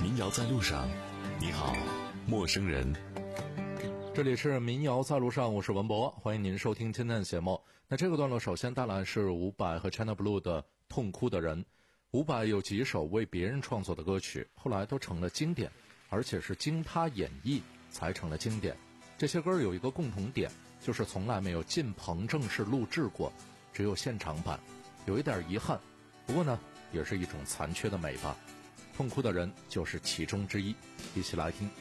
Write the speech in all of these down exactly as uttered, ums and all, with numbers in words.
民谣在路上，你好，陌生人。 这里是民谣在路上，我是文博，欢迎您收听今天的节目。那这个段落首先带来是伍佰和 China Blue 的《痛哭的人》。伍佰有几首为别人创作的歌曲，后来都成了经典，而且是经他演绎才成了经典。这些歌有一个共同点，就是从来没有进棚正式录制过，只有现场版，有一点遗憾，不过呢也是一种残缺的美吧。痛哭的人就是其中之一，一起来听。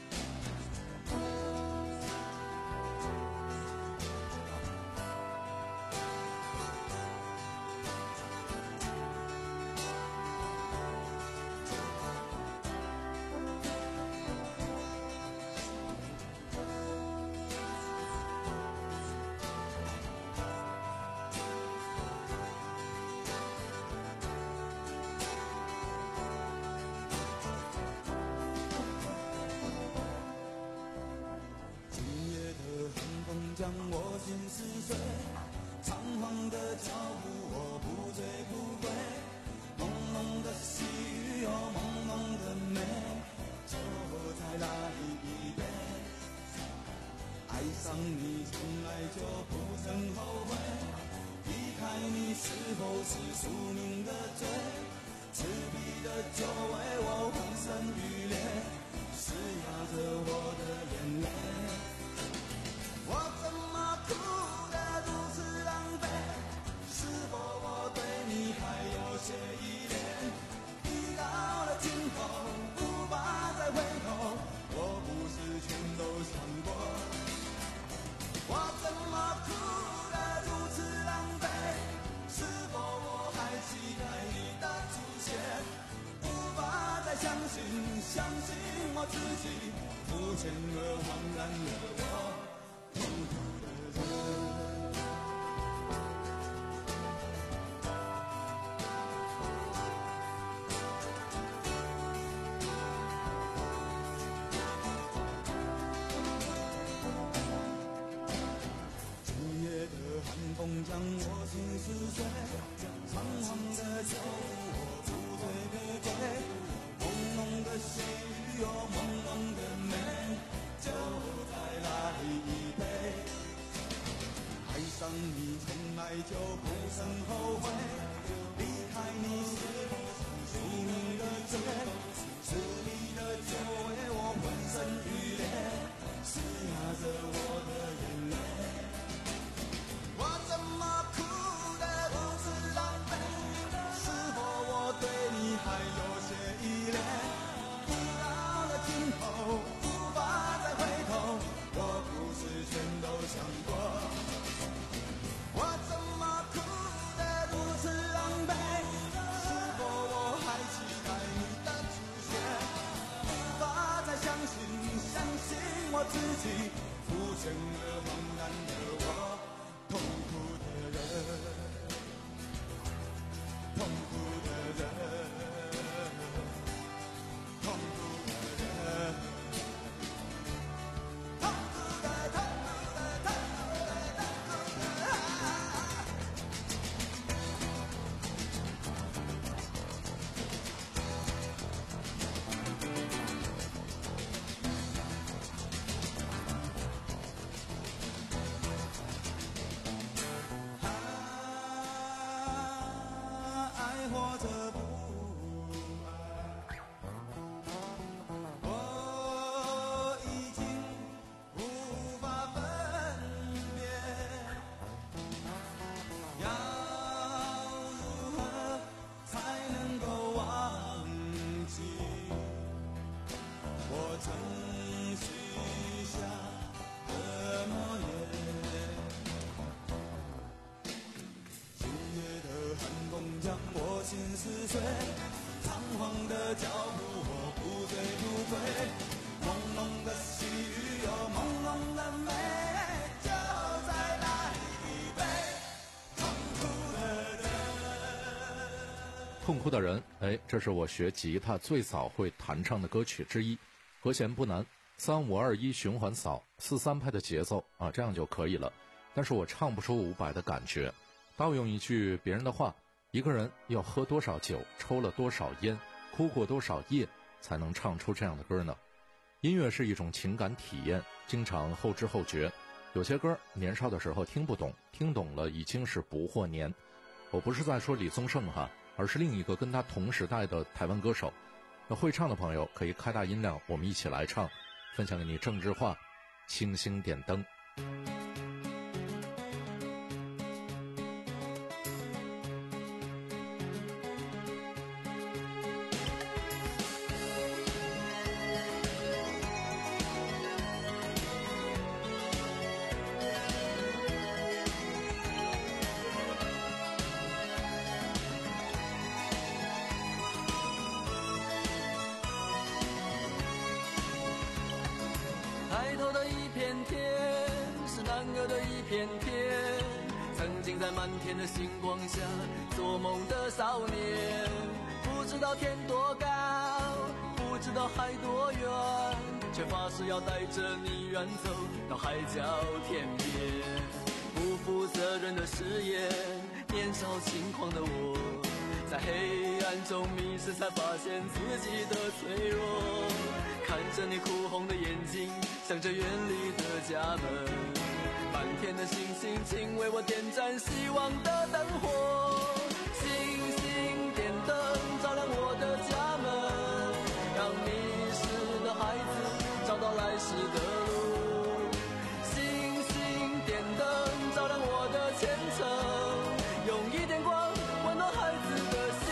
将我心撕碎，仓皇的脚步我不醉不归，朦胧的细雨有朦胧的美，就再来一杯。爱上你从来就不曾后悔，离开你是否是宿命的罪？赤壁的酒为我浑身欲裂，是压着我的眼泪。我怎么哭得如此狼狈？是否我对你还有些依恋？已到了尽头，无法再回头，我不是全都想过。我怎么哭得如此狼狈？是否我还期待你的出现？无法再相信，相信我自己，肤浅而茫然的我。痛苦的人，今夜的寒风将我心撕碎，仓皇的酒我不醉不归，朦胧的细雨有朦胧的美，就再来一杯。爱上你从来就不曾后悔，离开你是宿命的罪，赤壁的酒为我浑身欲裂，是压着我的眼泪。我怎么哭得如此狼狈？是否我对你还有些依恋？已到了尽头，无法再回头，我不是全都想过。我怎么哭得如此狼狈？是否我还期待你的出现？无法再相信，相信我自己，肤浅而茫然的我，痛苦的人，痛苦的人，痛苦的人。将我心撕碎，仓皇的脚步我不醉不归，朦胧的细雨有朦胧的美，就再来一杯痛苦的人。 痛哭的人，哎，这是我学吉他最早会弹唱的歌曲之一，和弦不难，三五二一循环扫，四三拍的节奏啊，这样就可以了。但是我唱不出伍佰的感觉。盗用一句别人的话，一个人要喝多少酒，抽了多少烟，哭过多少夜， 才能唱出这样的歌呢？音乐是一种情感体验，经常后知后觉。有些歌年少的时候听不懂，听懂了已经是不惑年。我不是在说李宗盛哈，而是另一个跟他同时代的台湾歌手。那会唱的朋友可以开大音量，我们一起来唱，分享给你郑智化，星星点灯。 抬头的一片天，是男儿的一片天。曾经在满天的星光下做梦的少年，不知道天多高，不知道海多远，却发誓要带着你远走到海角天边。不负责任的誓言，年少轻狂的我，在黑暗中迷失，才发现自己的脆弱。看着你哭红的眼睛，想着远离的家门，满天的星星，请为我点燃希望的灯火。星星点灯，照亮我的家门，让迷失的孩子找到来时的路。星星点灯，照亮我的前程，用一点光温暖孩子的心。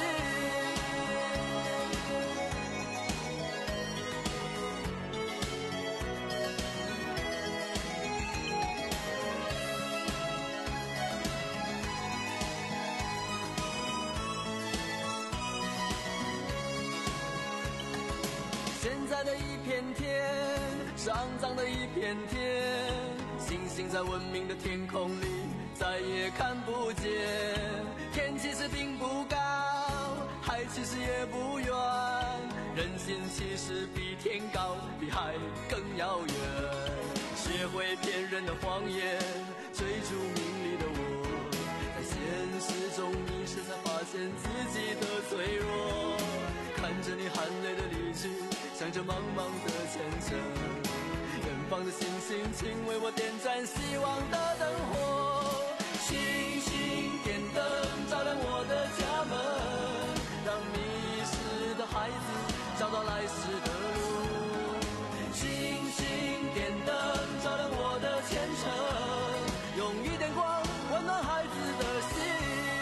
现在的一片天，上涨的一片天，星星在文明的天空里再也看不见。天其实并不高，海其实也不远，人心其实比天高，比海更遥远。学会骗人的谎言，追逐名利的我，在现实中迷失，才发现自己的脆弱。看着你含泪的离去，想着茫茫的前程，远方的星星，请为我点燃希望的灯火。星星点灯，照亮我的家门，让迷失的孩子找到来时的路。星星点灯，照亮我的前程，用一点光温暖孩子的心。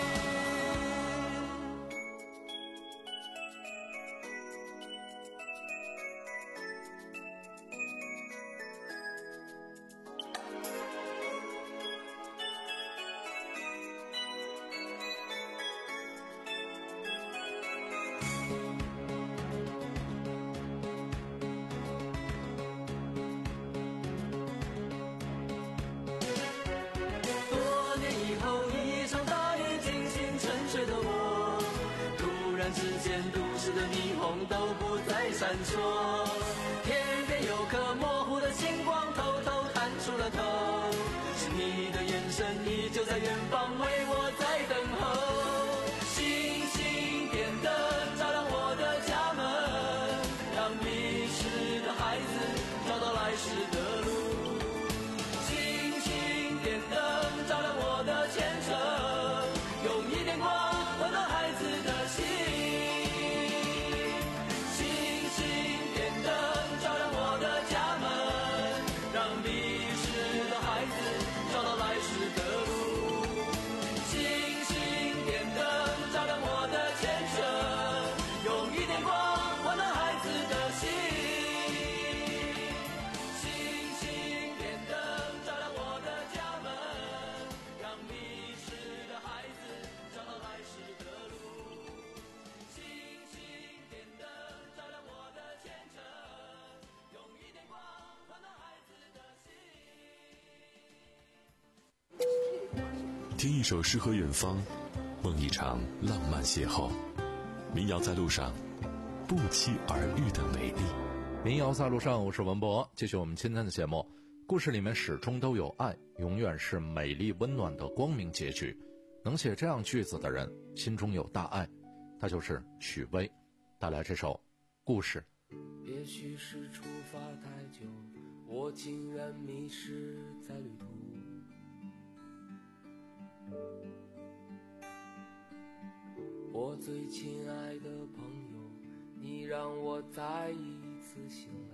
之间都市的霓虹都不再闪烁，天边有颗模糊的星光偷偷探出了头，是你的眼神依旧在远方为我在等候。星星点灯，照亮我的家门，让迷失的孩子找到来时的路。星星点灯，照亮我的前程，用一点光温暖孩子的心。 听一首诗和远方，梦一场浪漫邂逅。民谣在路上，不期而遇的美丽。 民谣在路上，我是文博。继续我们今天的节目。故事里面始终都有爱，永远是美丽温暖的光明结局。能写这样句子的人，心中有大爱，他就是许巍。带来这首《故事》。 也许是出发太久，我竟然迷失在旅途。我最亲爱的朋友，你让我再一次醒来。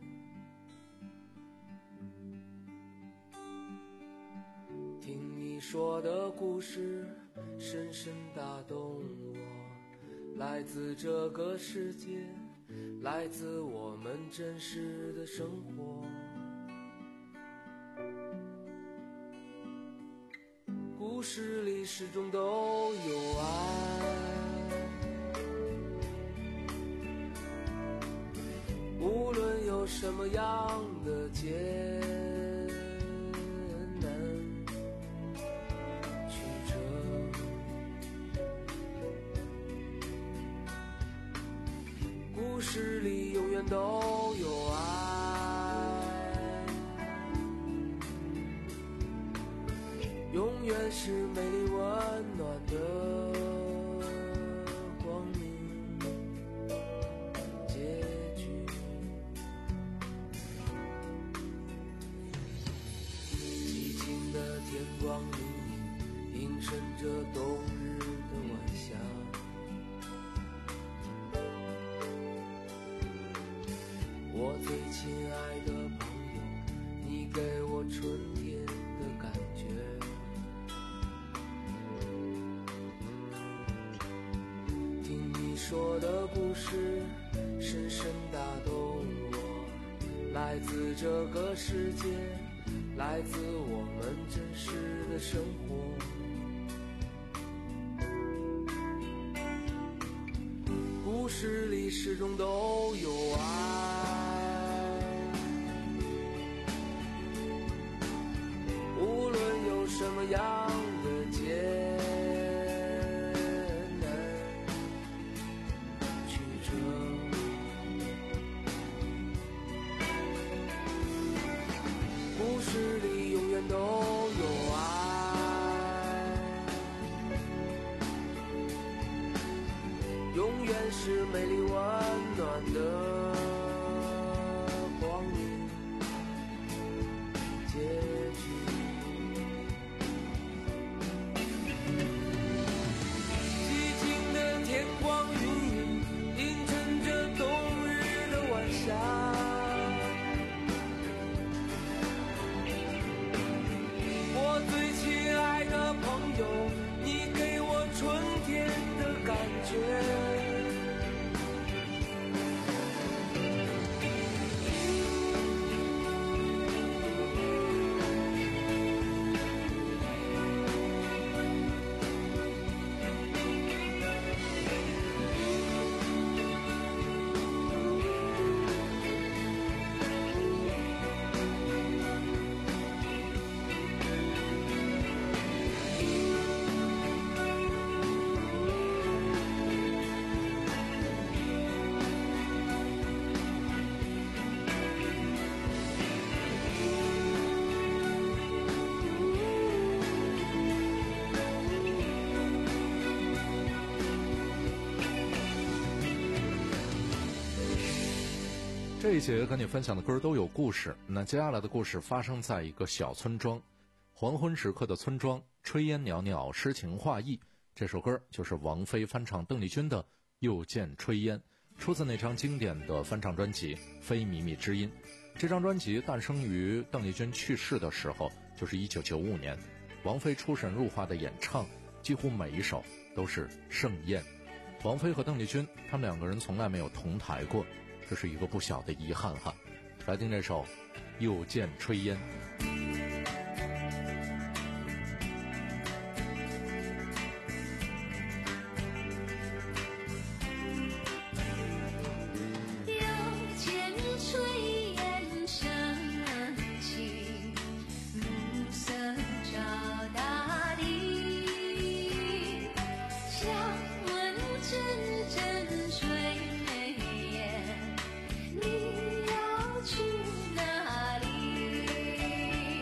听你说的故事深深打动我，来自这个世界，来自我们真实的生活。故事里始终都有爱，无论有什么样的艰难曲折，故事里永远都有爱，永远是美丽温暖的光明结局。寂静的天光明明映衬着冬日的晚霞，我最亲爱的朋友，你给我春天的感觉。听你说的故事深深打动我，来自这个世界，来自我们真实的生活。故事里始终都有爱，无论有什么样的艰难曲折，故事里永远都有爱，永远是美丽温暖的光明结局。寂静的天光云影映衬着冬日的晚霞，我最亲爱的朋友，你给我春天的感觉。 这一节跟你分享的歌都有故事，那接下来的故事发生在一个小村庄，黄昏时刻的村庄，炊烟袅袅，诗情画意。这首歌就是王菲翻唱邓丽君的《又见炊烟》，出自那张经典的翻唱专辑《非靡靡之音》。这张专辑诞生于邓丽君去世的时候，就是一九九五年。王菲出神入化的演唱，几乎每一首都是盛宴。王菲和邓丽君，他们两个人从来没有同台过，这是一个不小的遗憾哈。来听这首《又见炊烟》。 你要去哪里？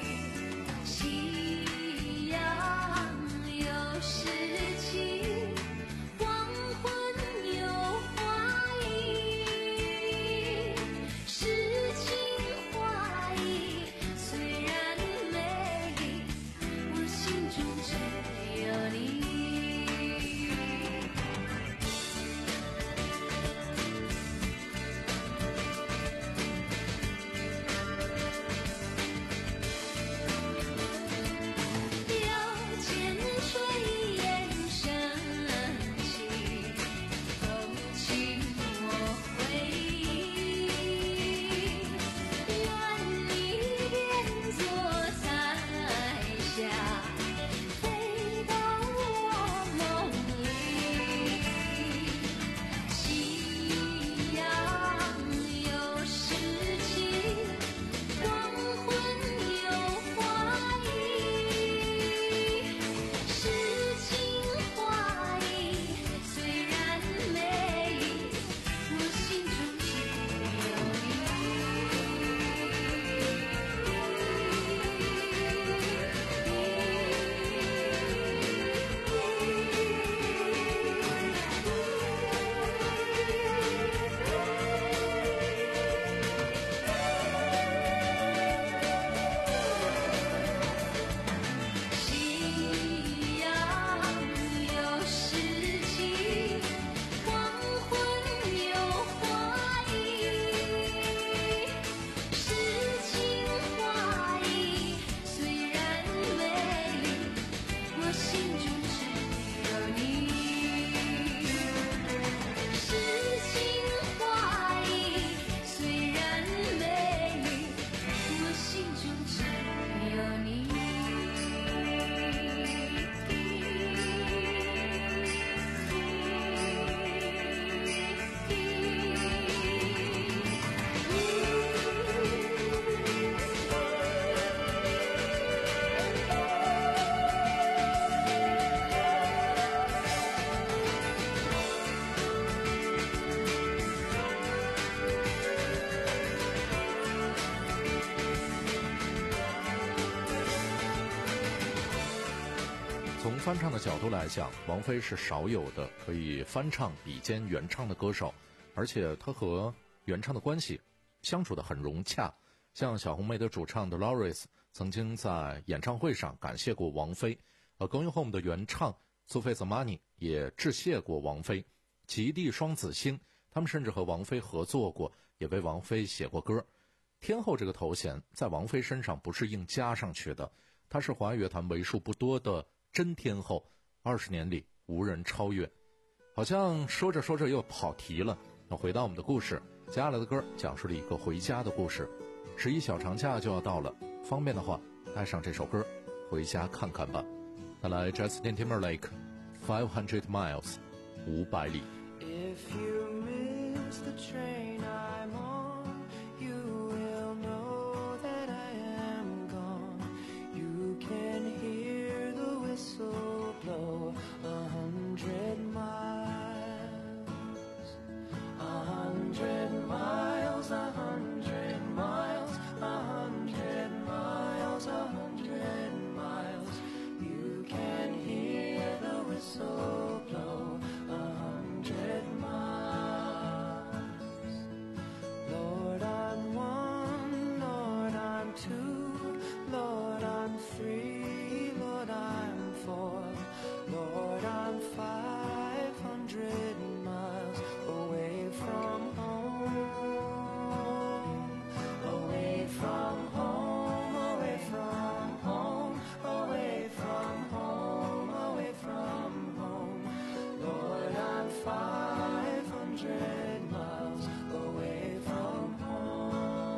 从翻唱的角度来讲，王菲是少有的可以翻唱比肩原唱的歌手，而且她和原唱的关系相处得很融洽。像小红莓的主唱 Dolores 曾经在演唱会上感谢过王菲，而 Going Home 的原唱苏菲泽玛尼也致谢过王菲。极地双子星，他们甚至和王菲合作过，也为王菲写过歌。天后这个头衔在王菲身上不是硬加上去的，她是华语乐坛为数不多的真天后，二十年里无人超越。好像说着说着又跑题了，那回到我们的故事，接下来的歌讲述了一个回家的故事。十一小长假就要到了，方便的话带上这首歌回家看看吧。带来 Justin Timberlake Five Hundred Miles 五百里。 If you miss the train I'm on, you will know that I am gone. You can hear the whistle blow a hundred miles, a hundred miles, a hundred miles, a hundred miles, a hundred miles. You can hear the whistle blow a hundred miles. Lord, I'm one, Lord, I'm two, Lord, I'm three, Lord, I'm four, Lord, I'm five hundred miles away from home, away from home, away from home, away from home, away from home. Lord, I'm five hundred miles away from home.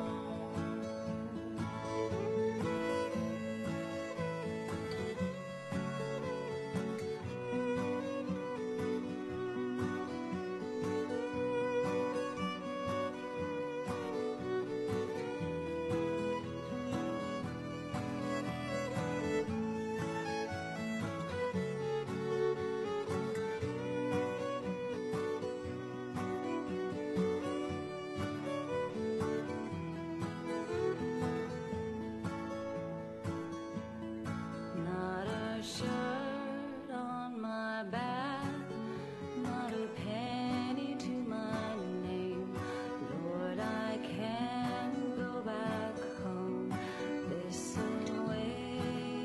Not a shirt on my back, not a penny to my name. Lord, I can't go back home this away,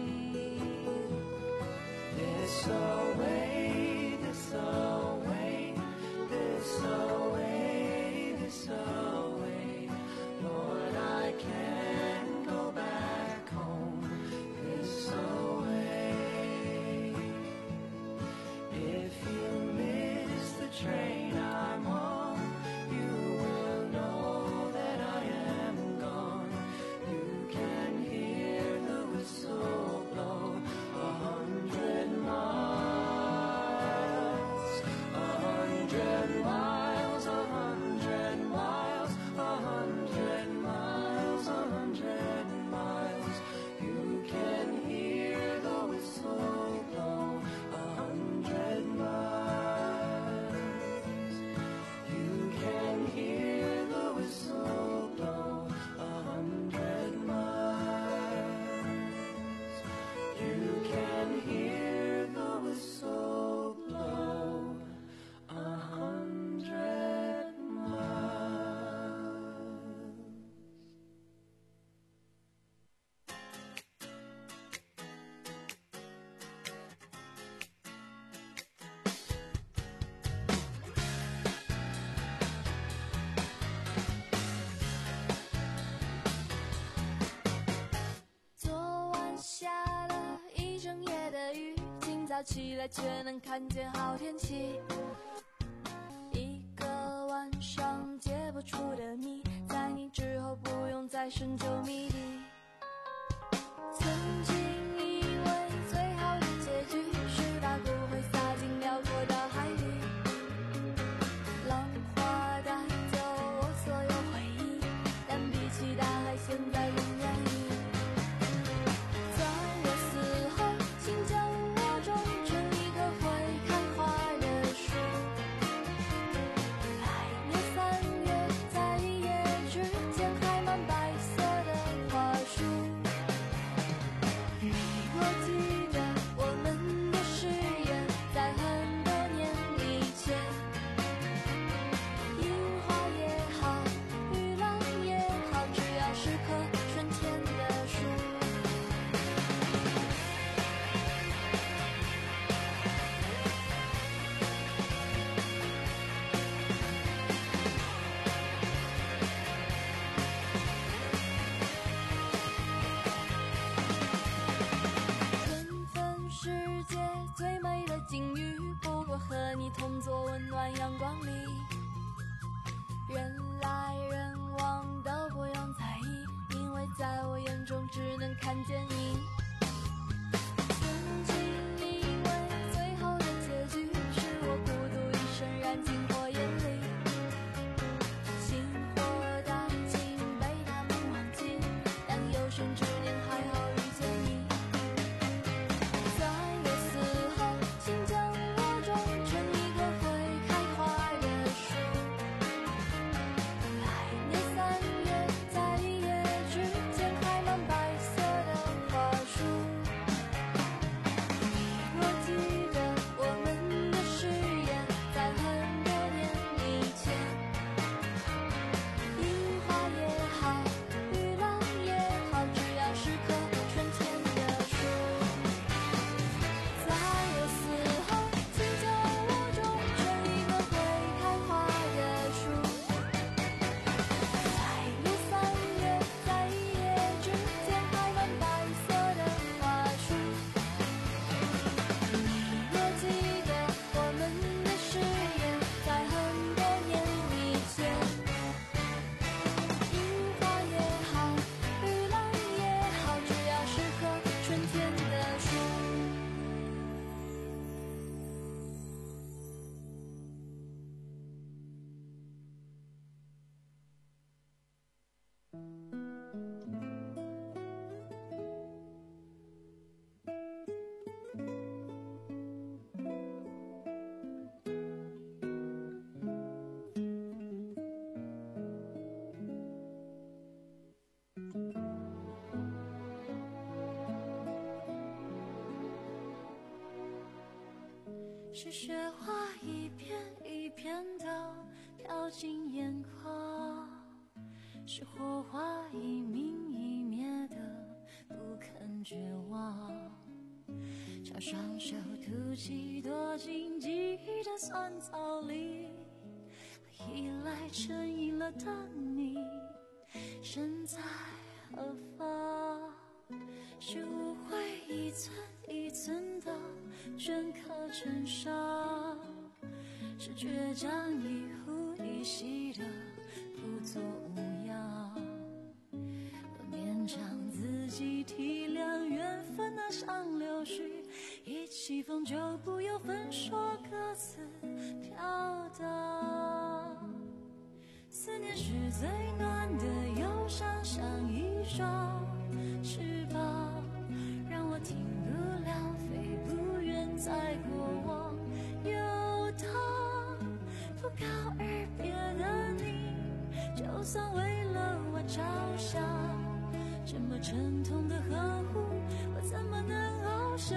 this away, this away, this away, this away. Lord, I can't go back home this away. If you miss the train I'm on, you will know that I am gone. You can hear the whistle blow a hundred miles, a hundred miles, a hundred miles, a hundred miles, a hundred miles. You can hear the whistle blow a hundred miles. You can hear the whistle blow a hundred miles. You can hear the whistle blow a hundred miles. 昨晚下了一整夜的雨，今早起来却能看见好天气。一个晚上解不出的谜，在你之后不用再深究谜底。曾经以为最好的结局是把骨灰撒进辽阔大海里，浪花带走我所有回忆，但比起大海，现在仍然远。在我死后，请将我种成一棵会开花的树。来年三月，在一夜之间开满白色的是雪花一片一片的飘进眼眶，是火花一明一灭的不肯绝望，朝双手吐气，躲进记忆的酸草里，依赖成瘾了的你身在何方？是误会一寸一寸的镌刻成伤，是倔强一呼一吸的不做无恙，我勉强自己体谅缘分那像流水，一起风就不由分说各自飘荡。思念是最暖的忧伤，像一双翅膀，让我停不了飞不远，在过往游荡。不告而别的你，就算为了我着想，这么沉痛的呵护，我怎么能翱翔？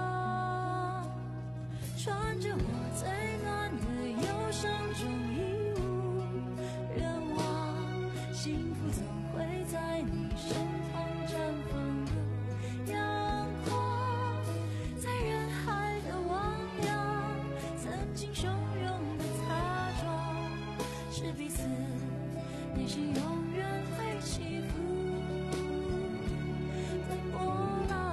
穿着我最暖的忧伤中衣物，愿望幸福总会在你身旁绽放的阳光，在人海的汪洋，曾经汹涌的擦撞，是彼此内心永远会起伏的波浪。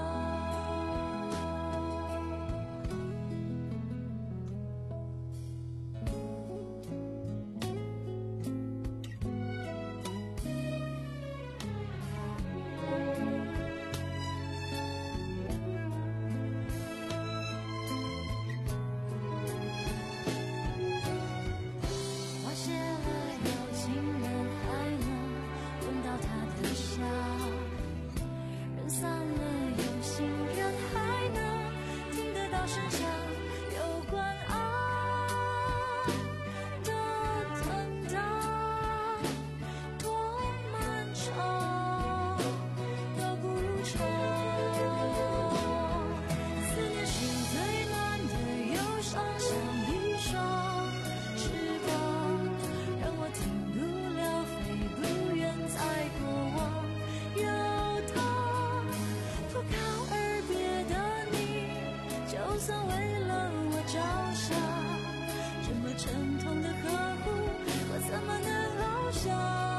我写了有情人还能闻到他的香，人散了有心人还能听得到声响，有关爱的等待多漫长的不长，思念是最暖的忧伤，像一双翅膀，让我停不了飞不远，在过往游荡。不告而别的你，就算为了我着想，这么沉痛的呵护，我怎么能翱翔？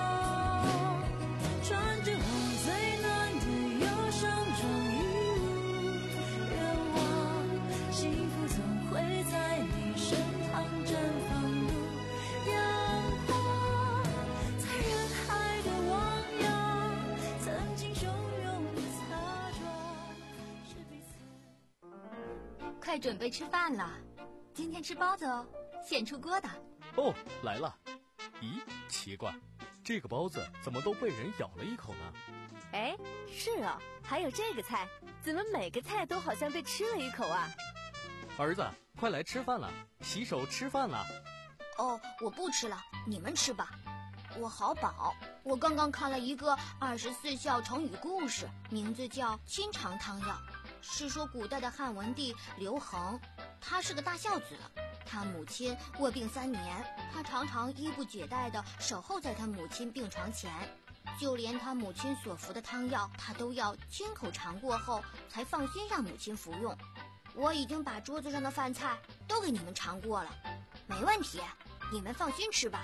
穿着我最暖的忧伤中衣物，愿望幸福总会在你身旁绽放的阳光，在人海的汪洋，曾经汹涌的擦撞，是彼此。 快准备吃饭了，今天吃包子哦，现出锅的。 哦，来了。咦，奇怪，这个包子怎么都被人咬了一口呢？ 哎，是哦，还有这个菜，怎么每个菜都好像被吃了一口啊？ 儿子，快来吃饭了，洗手吃饭了。 哦，我不吃了，你们吃吧。我好饱，我刚刚看了一个二十四孝成语故事，名字叫《清肠汤药》，是说古代的汉文帝刘恒，他是个大孝子，他母亲卧病三年，他常常衣不解带地守候在他母亲病床前，就连他母亲所服的汤药，他都要亲口尝过后才放心让母亲服用。我已经把桌子上的饭菜都给你们尝过了，没问题，你们放心吃吧。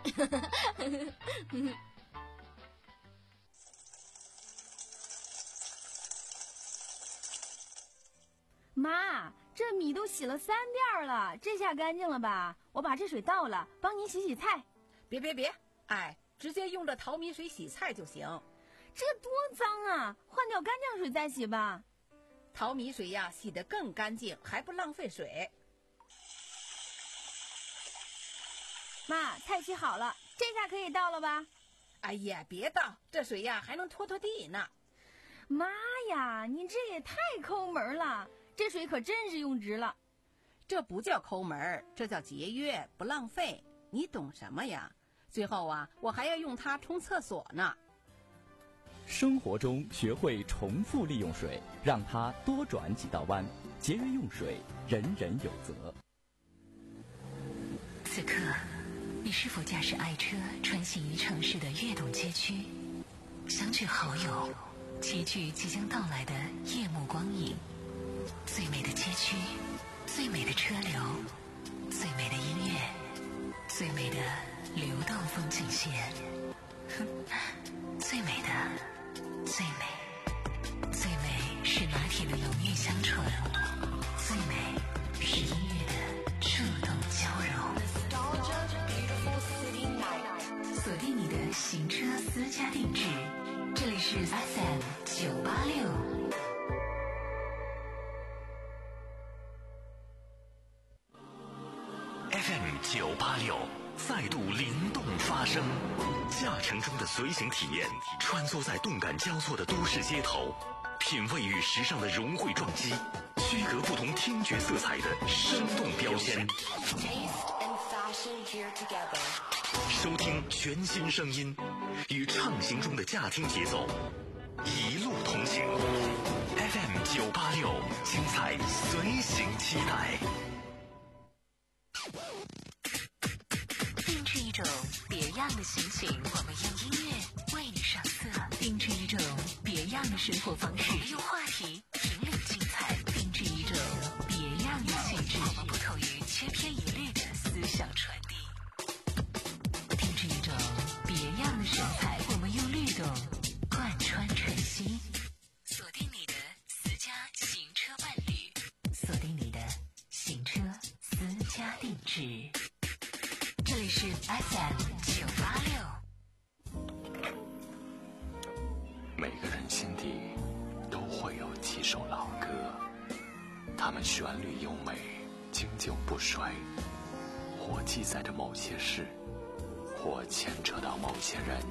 妈，这米都洗了三遍了，这下干净了吧？我把这水倒了，帮您洗洗菜。 别别别，哎，直接用这淘米水洗菜就行。 这多脏啊，换掉干净水再洗吧。 淘米水呀，洗得更干净，还不浪费水。 妈，菜洗好了，这下可以倒了吧？ 哎呀，别倒，这水呀还能拖拖地呢。 妈呀，你这也太抠门了，这水可真是用值了。 这不叫抠门，这叫节约，不浪费。你懂什么呀？最后啊，我还要用它冲厕所呢。 生活中学会重复利用水，让它多转几道弯。 节约用水，人人有责。 此刻，你是否驾驶爱车穿行于城市的跃动街区，相聚好友，齐聚即将到来的夜幕光影？最美的街区，最美的车流，最美的音乐，最美的流动风景线，最美的，最美，最美是拿铁的浓郁香醇，最美是音乐的触动交融。锁定你的行车私家定制，这里是 F M 九八六。 F M 九八六再度灵动发声，驾乘中的随行体验，穿梭在动感交错的都市街头，品味与时尚的融汇撞击，区隔不同听觉色彩的生动标签。收听全新声音，与畅行中的驾听节奏，一路同行。F M 九八六，精彩随行期待。 定制一种别样的心情，我们用音乐为你上色；定制一种别样的生活方式，用话题引领精彩；定制一种别样的气质，我们不同于千篇一律的思想传递；定制一种别样的神采，我们用律动贯穿晨曦。锁定你的私家行车伴侣，锁定你的行车私家定制。这里是 F M 九八六。 每个人心底都会有几首老歌，它们旋律优美，经久不衰，或记载着某些事，或牵扯到某些人。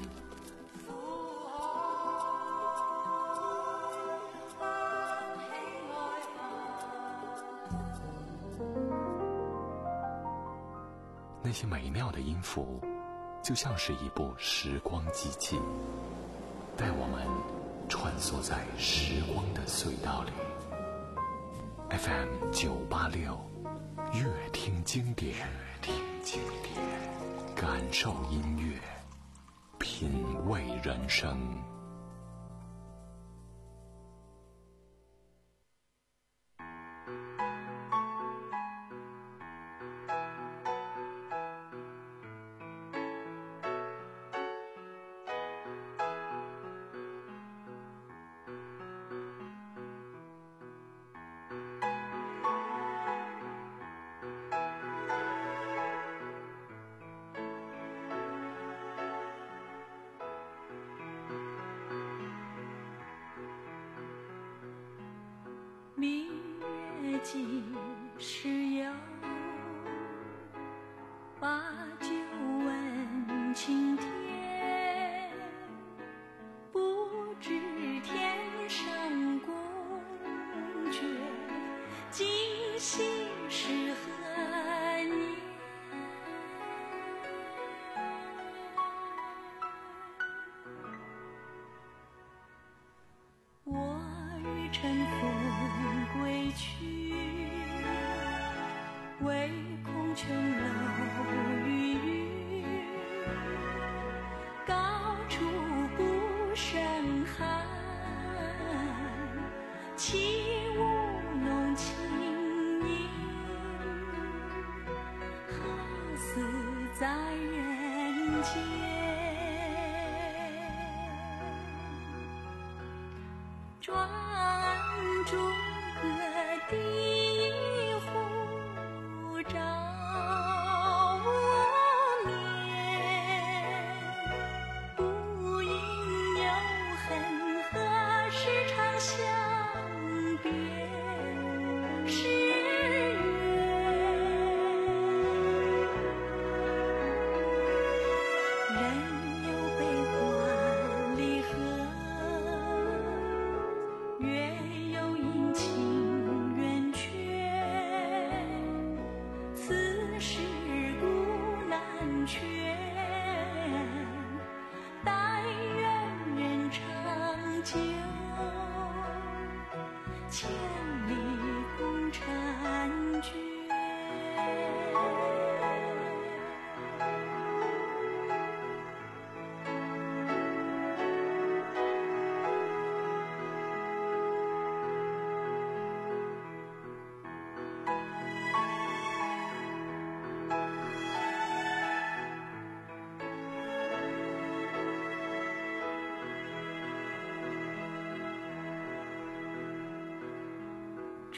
那些美妙的音符，就像是一部时光机器，带我们穿梭在时光的隧道里。F M 九八六，乐听经典，乐听经典，感受音乐，品味人生。 明月几时有？把酒问青天。不知天上宫阙，今夕是何年？我欲乘风归去，唯恐琼楼玉宇，高处不胜寒。起舞弄清影，好似在人间。转朱阁第一壶，照无眠。不应有恨，何时长相别时圆？人有悲欢离合，月有阴晴圆缺，此事古难全。但愿人长久，千里共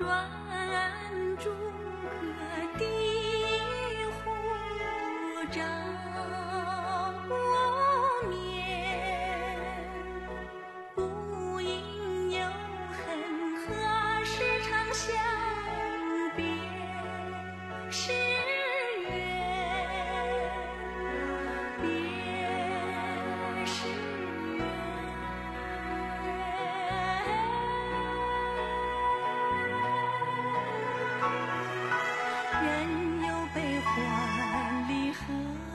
专诸葛的护照我面，不应有恨，何时长相别时圆，别时圆。人有悲欢离合，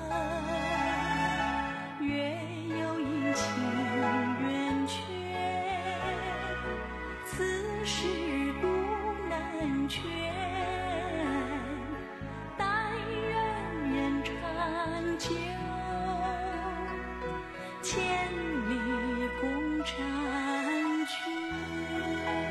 月有阴晴圆缺，此事古难全，但愿人长久，千里共婵娟。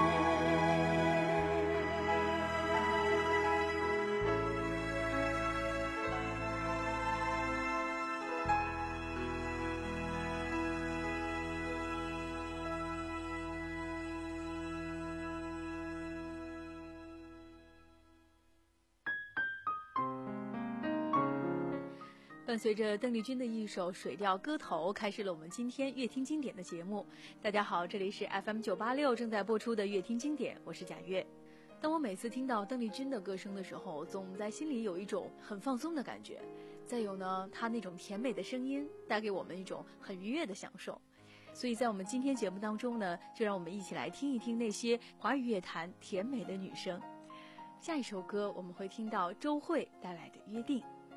伴随着邓丽君的一首《水调歌头》，开始了我们今天乐听经典的节目。大家好，这里是 F M 九八六正在播出的乐听经典，我是贾月。当我每次听到邓丽君的歌声的时候，总在心里有一种很放松的感觉。再有呢，她那种甜美的声音带给我们一种很愉悦的享受。所以在我们今天节目当中呢，就让我们一起来听一听那些华语乐坛甜美的女声。下一首歌我们会听到周蕙带来的《约定》。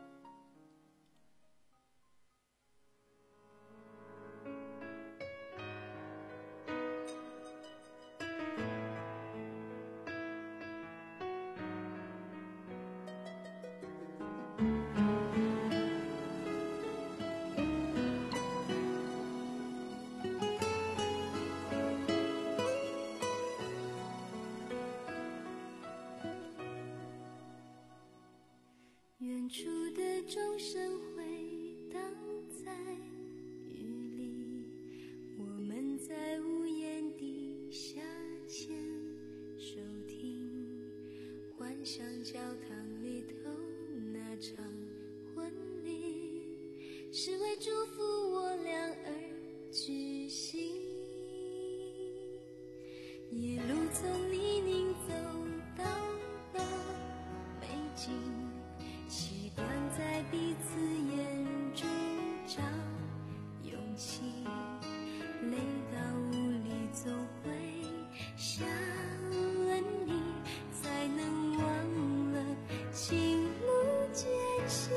远处的钟声回荡在雨里，我们在屋檐底下牵手听，幻想教堂里头那场婚礼是为祝福我俩而举行，一路从泥泞走到了美景，习惯在彼此眼中找勇气，累到无力总会想问你，才能忘了情路艰辛。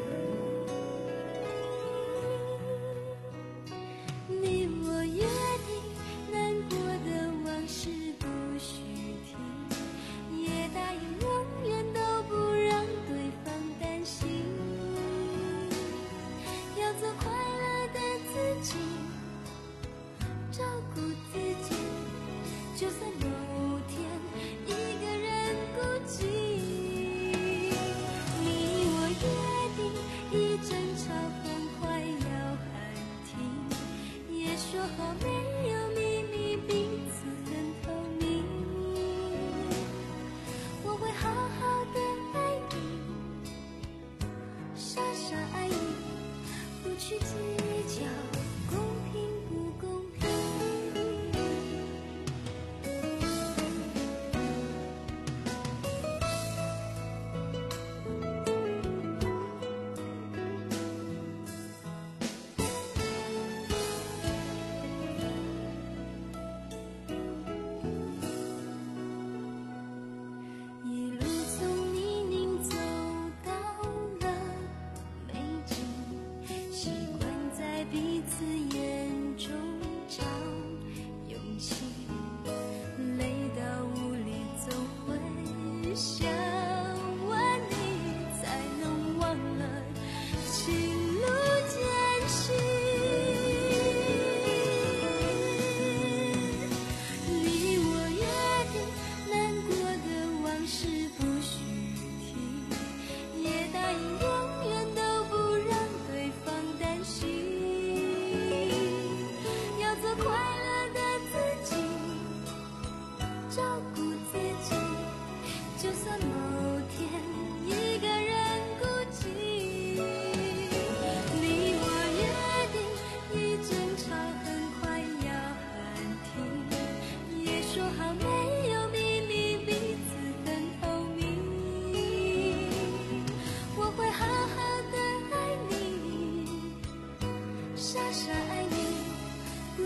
你我约定难过的往事不许提，也答应永远都不让对方担心，要做快乐的自己，照顾自己，就算某天一个人孤寂。你我约定一争吵很快要喊停，也说好没有秘密，彼此很透明，我会好好的爱你，傻傻爱你，不去计较公平不公平。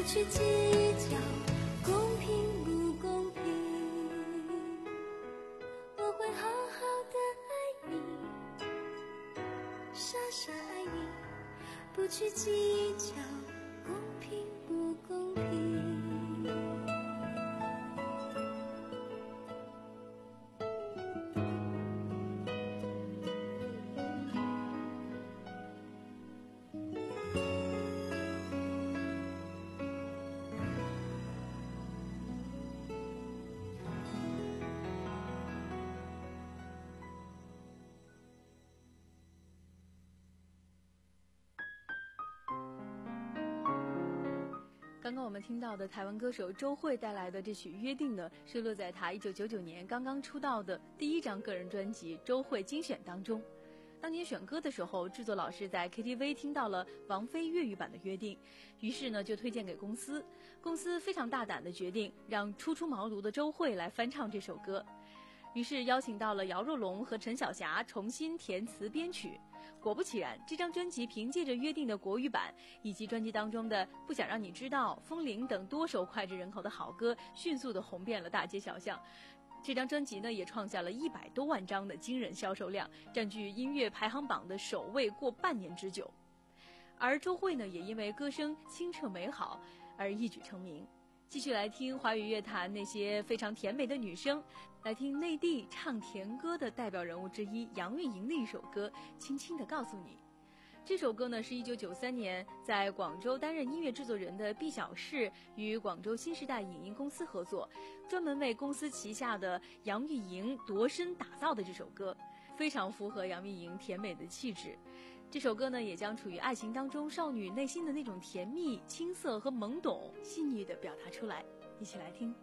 不去计较公平不公平，我会好好的爱你，傻傻爱你，不去计较公平不公平。 刚刚我们听到的台湾歌手周蕙带来的这曲《约定》呢，收录在她一九九九年刚刚出道的第一张个人专辑《周蕙精选》当中。当年选歌的时候，制作老师在 K T V 听到了王菲粤语版的《约定》，于是呢就推荐给公司。公司非常大胆的决定让初出茅庐的周蕙来翻唱这首歌，于是邀请到了姚若龙和陈小霞重新填词编曲。果不其然，这张专辑凭借着《约定》的国语版以及专辑当中的《不想让你知道》《风铃》等多首脍炙人口的好歌，迅速的红遍了大街小巷。这张专辑呢，也创下了一百多万张的惊人销售量，占据音乐排行榜的首位过半年之久。而周蕙呢，也因为歌声清澈美好而一举成名。继续来听华语乐坛那些非常甜美的女声，来听内地唱甜歌的代表人物之一杨钰莹的一首歌《轻轻地告诉你》。这首歌呢，是一九九三年在广州担任音乐制作人的毕晓世与广州新时代影音公司合作，专门为公司旗下的杨钰莹度身打造的这首歌，非常符合杨钰莹甜美的气质。这首歌呢，也将处于爱情当中少女内心的那种甜蜜、青涩和懵懂，细腻地表达出来。一起来听。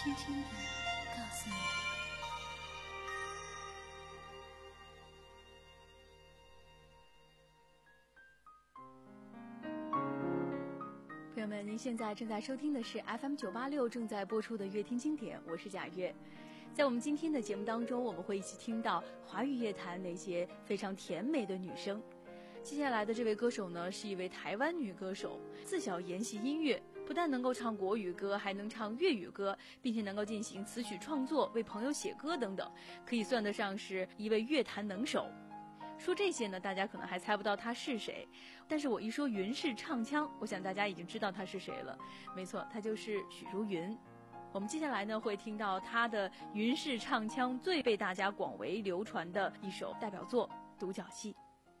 轻轻地告诉你。 朋友们，您现在正在收听的是 F M 九八六正在播出的乐听经典，我是贾月。在我们今天的节目当中，我们会一起听到华语乐坛那些非常甜美的女声。接下来的这位歌手呢，是一位台湾女歌手，自小研习音乐，不但能够唱国语歌，还能唱粤语歌，并且能够进行词曲创作，为朋友写歌等等，可以算得上是一位乐坛能手。说这些呢，大家可能还猜不到她是谁，但是我一说云氏唱腔，我想大家已经知道她是谁了。没错，她就是许茹芸。我们接下来呢，会听到她的云氏唱腔最被大家广为流传的一首代表作《独角戏》。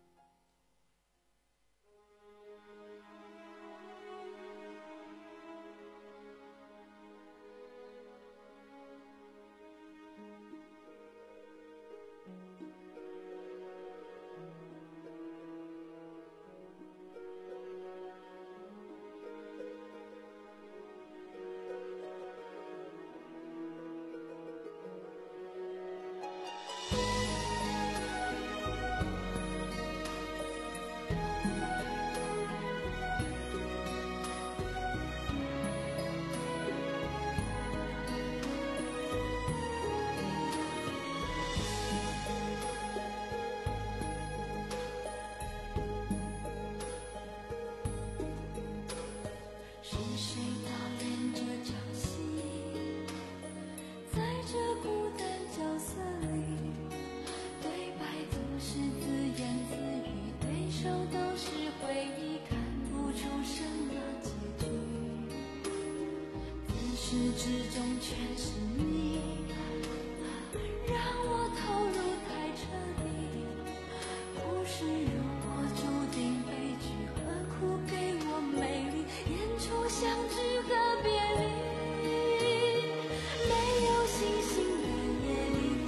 之中全是你，让我投入太彻底。故事如果注定悲剧，何苦给我美丽？演出相聚和别离，没有星星的夜里，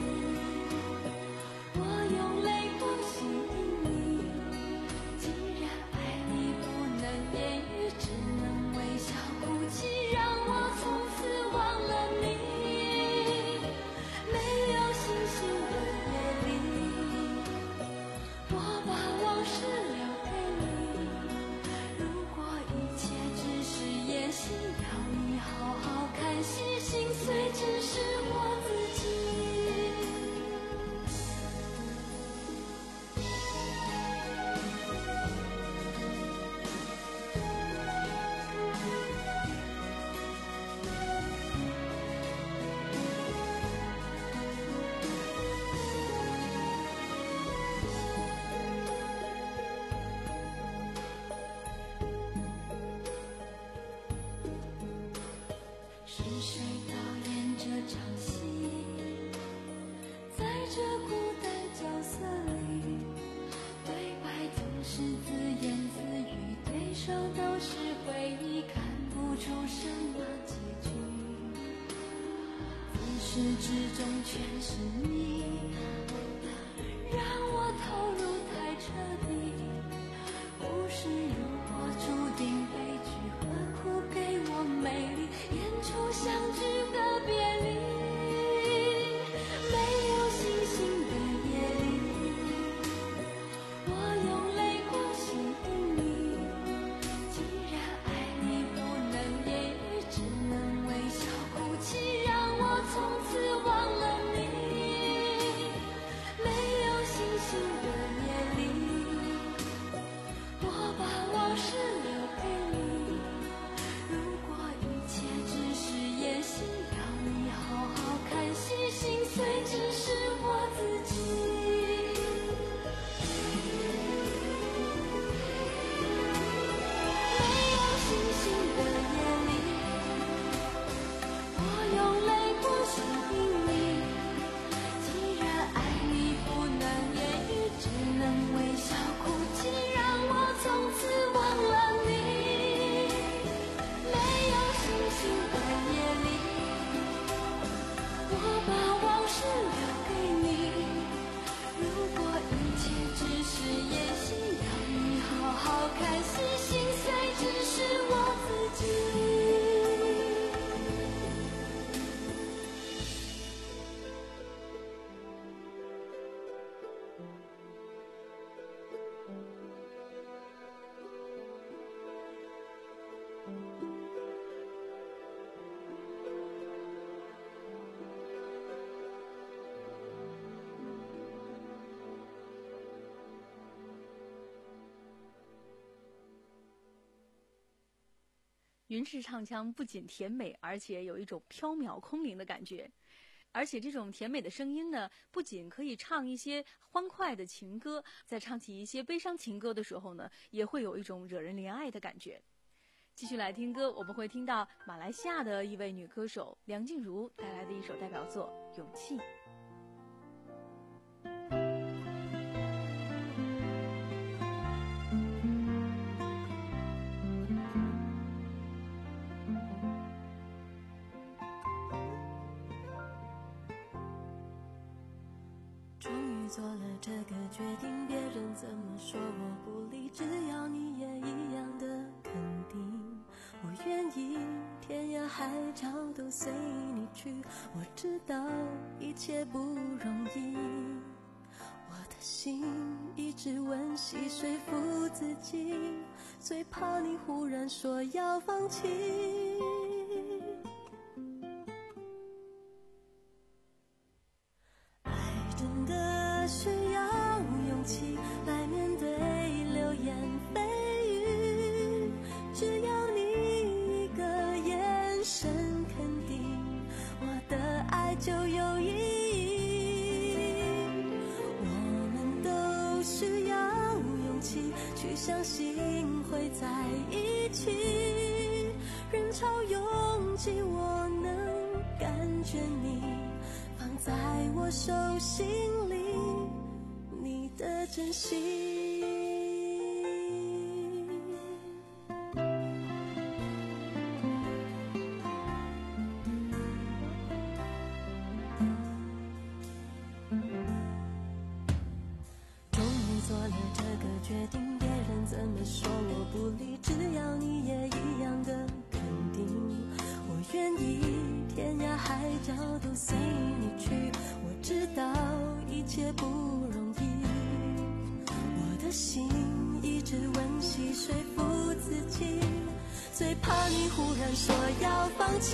我用泪光吸引你。既然爱你不能言语，只能微笑哭泣，让我从此忘了你。没有星星的夜里，我把往事留给你。如果一切只是演戏，要你好好看戏，心碎只是我自己。是谁导演这场戏？在这孤单角色里，对白总是自言自语，对手都是回忆，看不出什么结局。自始至终全是你，让我投入太彻底。故事如果注定悲剧，何苦给我美丽？演出相聚和别离，没有星星的夜里，我用泪光吸引你。既然爱你不能言语，只能微笑哭泣，让我从此忘了你。没有星星的夜里，我把往事留给你。 云式唱腔不仅甜美，而且有一种飘渺空灵的感觉。而且这种甜美的声音呢，不仅可以唱一些欢快的情歌，在唱起一些悲伤情歌的时候呢，也会有一种惹人怜爱的感觉。继续来听歌，我们会听到马来西亚的一位女歌手梁静茹带来的一首代表作《勇气》。 做了这个决定，别人怎么说我不理，只要你也一样的肯定，我愿意天涯海角都随你去。我知道一切不容易，我的心一直温习说服自己，最怕你忽然说要放弃。爱真的需要勇气来面对流言蜚语，只要你一个眼神肯定，我的爱就有意义。我们都需要勇气去相信会在一起，人潮拥挤我能感觉你放在我手心里，你的真心。终于做了这个决定，别人怎么说我不理，只要你也一样的肯定，我愿意天涯海角都随你去。我知道一切不容易，我的心一直温习说服自己，最怕你忽然说要放弃。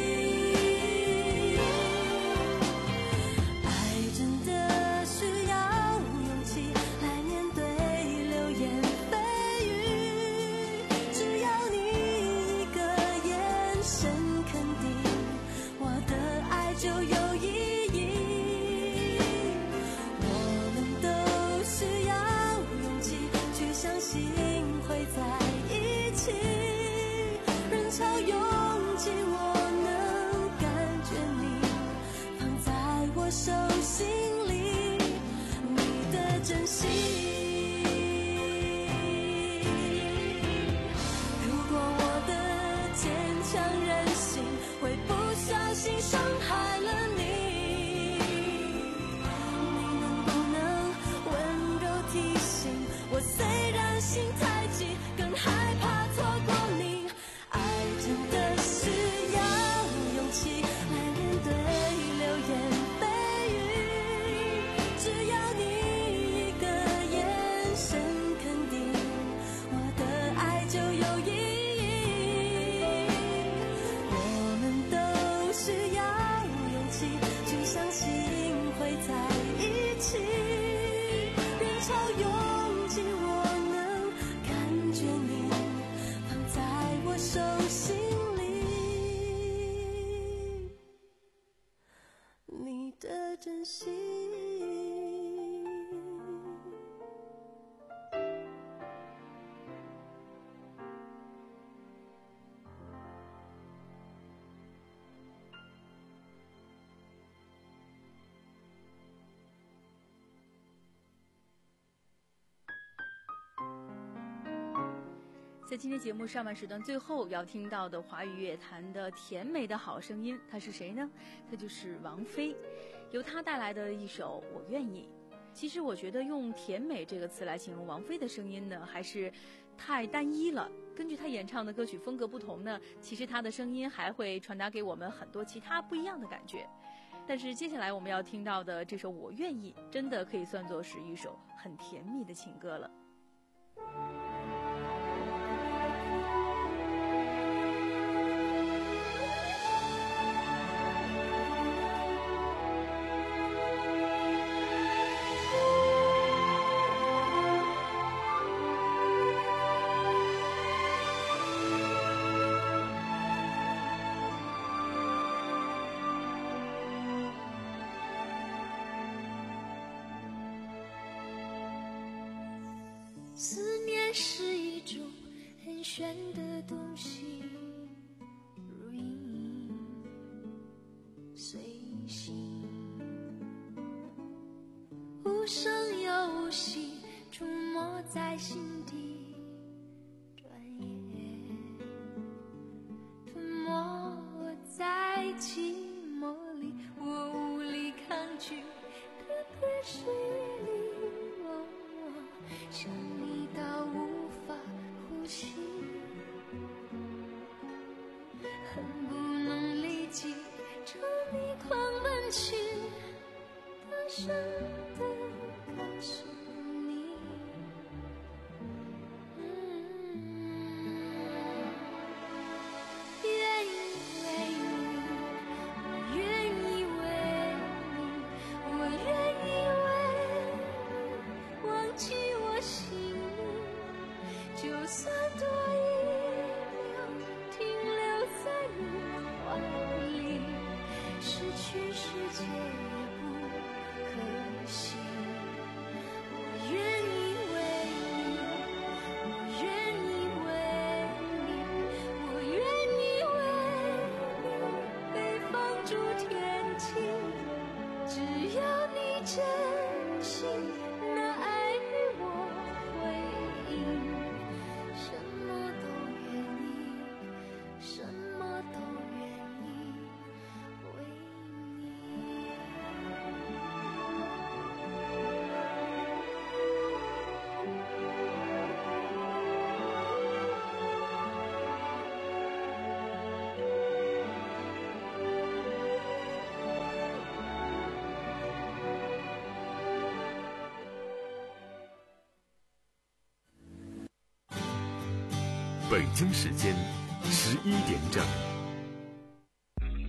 爱真的需要勇气来面对流言蜚语，只要你一个眼神肯定，我的爱就有意义。我们都需要勇气去相信会在一起，人潮拥挤我能感觉你放在我手心里，你的真心。如果我的坚强任性会不小心伤害了你，你能不能温柔提醒我，虽然心太急，更害怕错过你。爱真的需要勇气来面对流言蜚语，只要你一个眼神肯定，我的爱就有意义。我们都需要勇气去相信会在一起，人潮拥挤我能感觉你放在我手心里，你的真心。 在今天节目上半时段最后要听到的华语乐坛的甜美的好声音，她是谁呢？她就是王菲，由她带来的一首《我愿意》。其实我觉得用甜美这个词来形容王菲的声音呢，还是太单一了。根据她演唱的歌曲风格不同呢，其实她的声音还会传达给我们很多其他不一样的感觉。但是接下来我们要听到的这首《我愿意》，真的可以算作是一首很甜蜜的情歌了。 恋是一种很玄的东西，如影随形，无声又无息，出没在心底，转眼吞没在寂寞里，我无力抗拒的电视里，哦，想你到无法呼吸，恨不能立即朝你狂奔去，大声地告诉你，嗯，愿意为你，我愿意为你，我愿意为你忘记我心里，就算多一秒停留在你怀里，失去世界也不可惜。我愿意为你，我愿意为你，我愿意为你被放逐天际，只要你真心拿爱与我回应，什么都愿意，什么都愿意为你。 北京时间十一点整。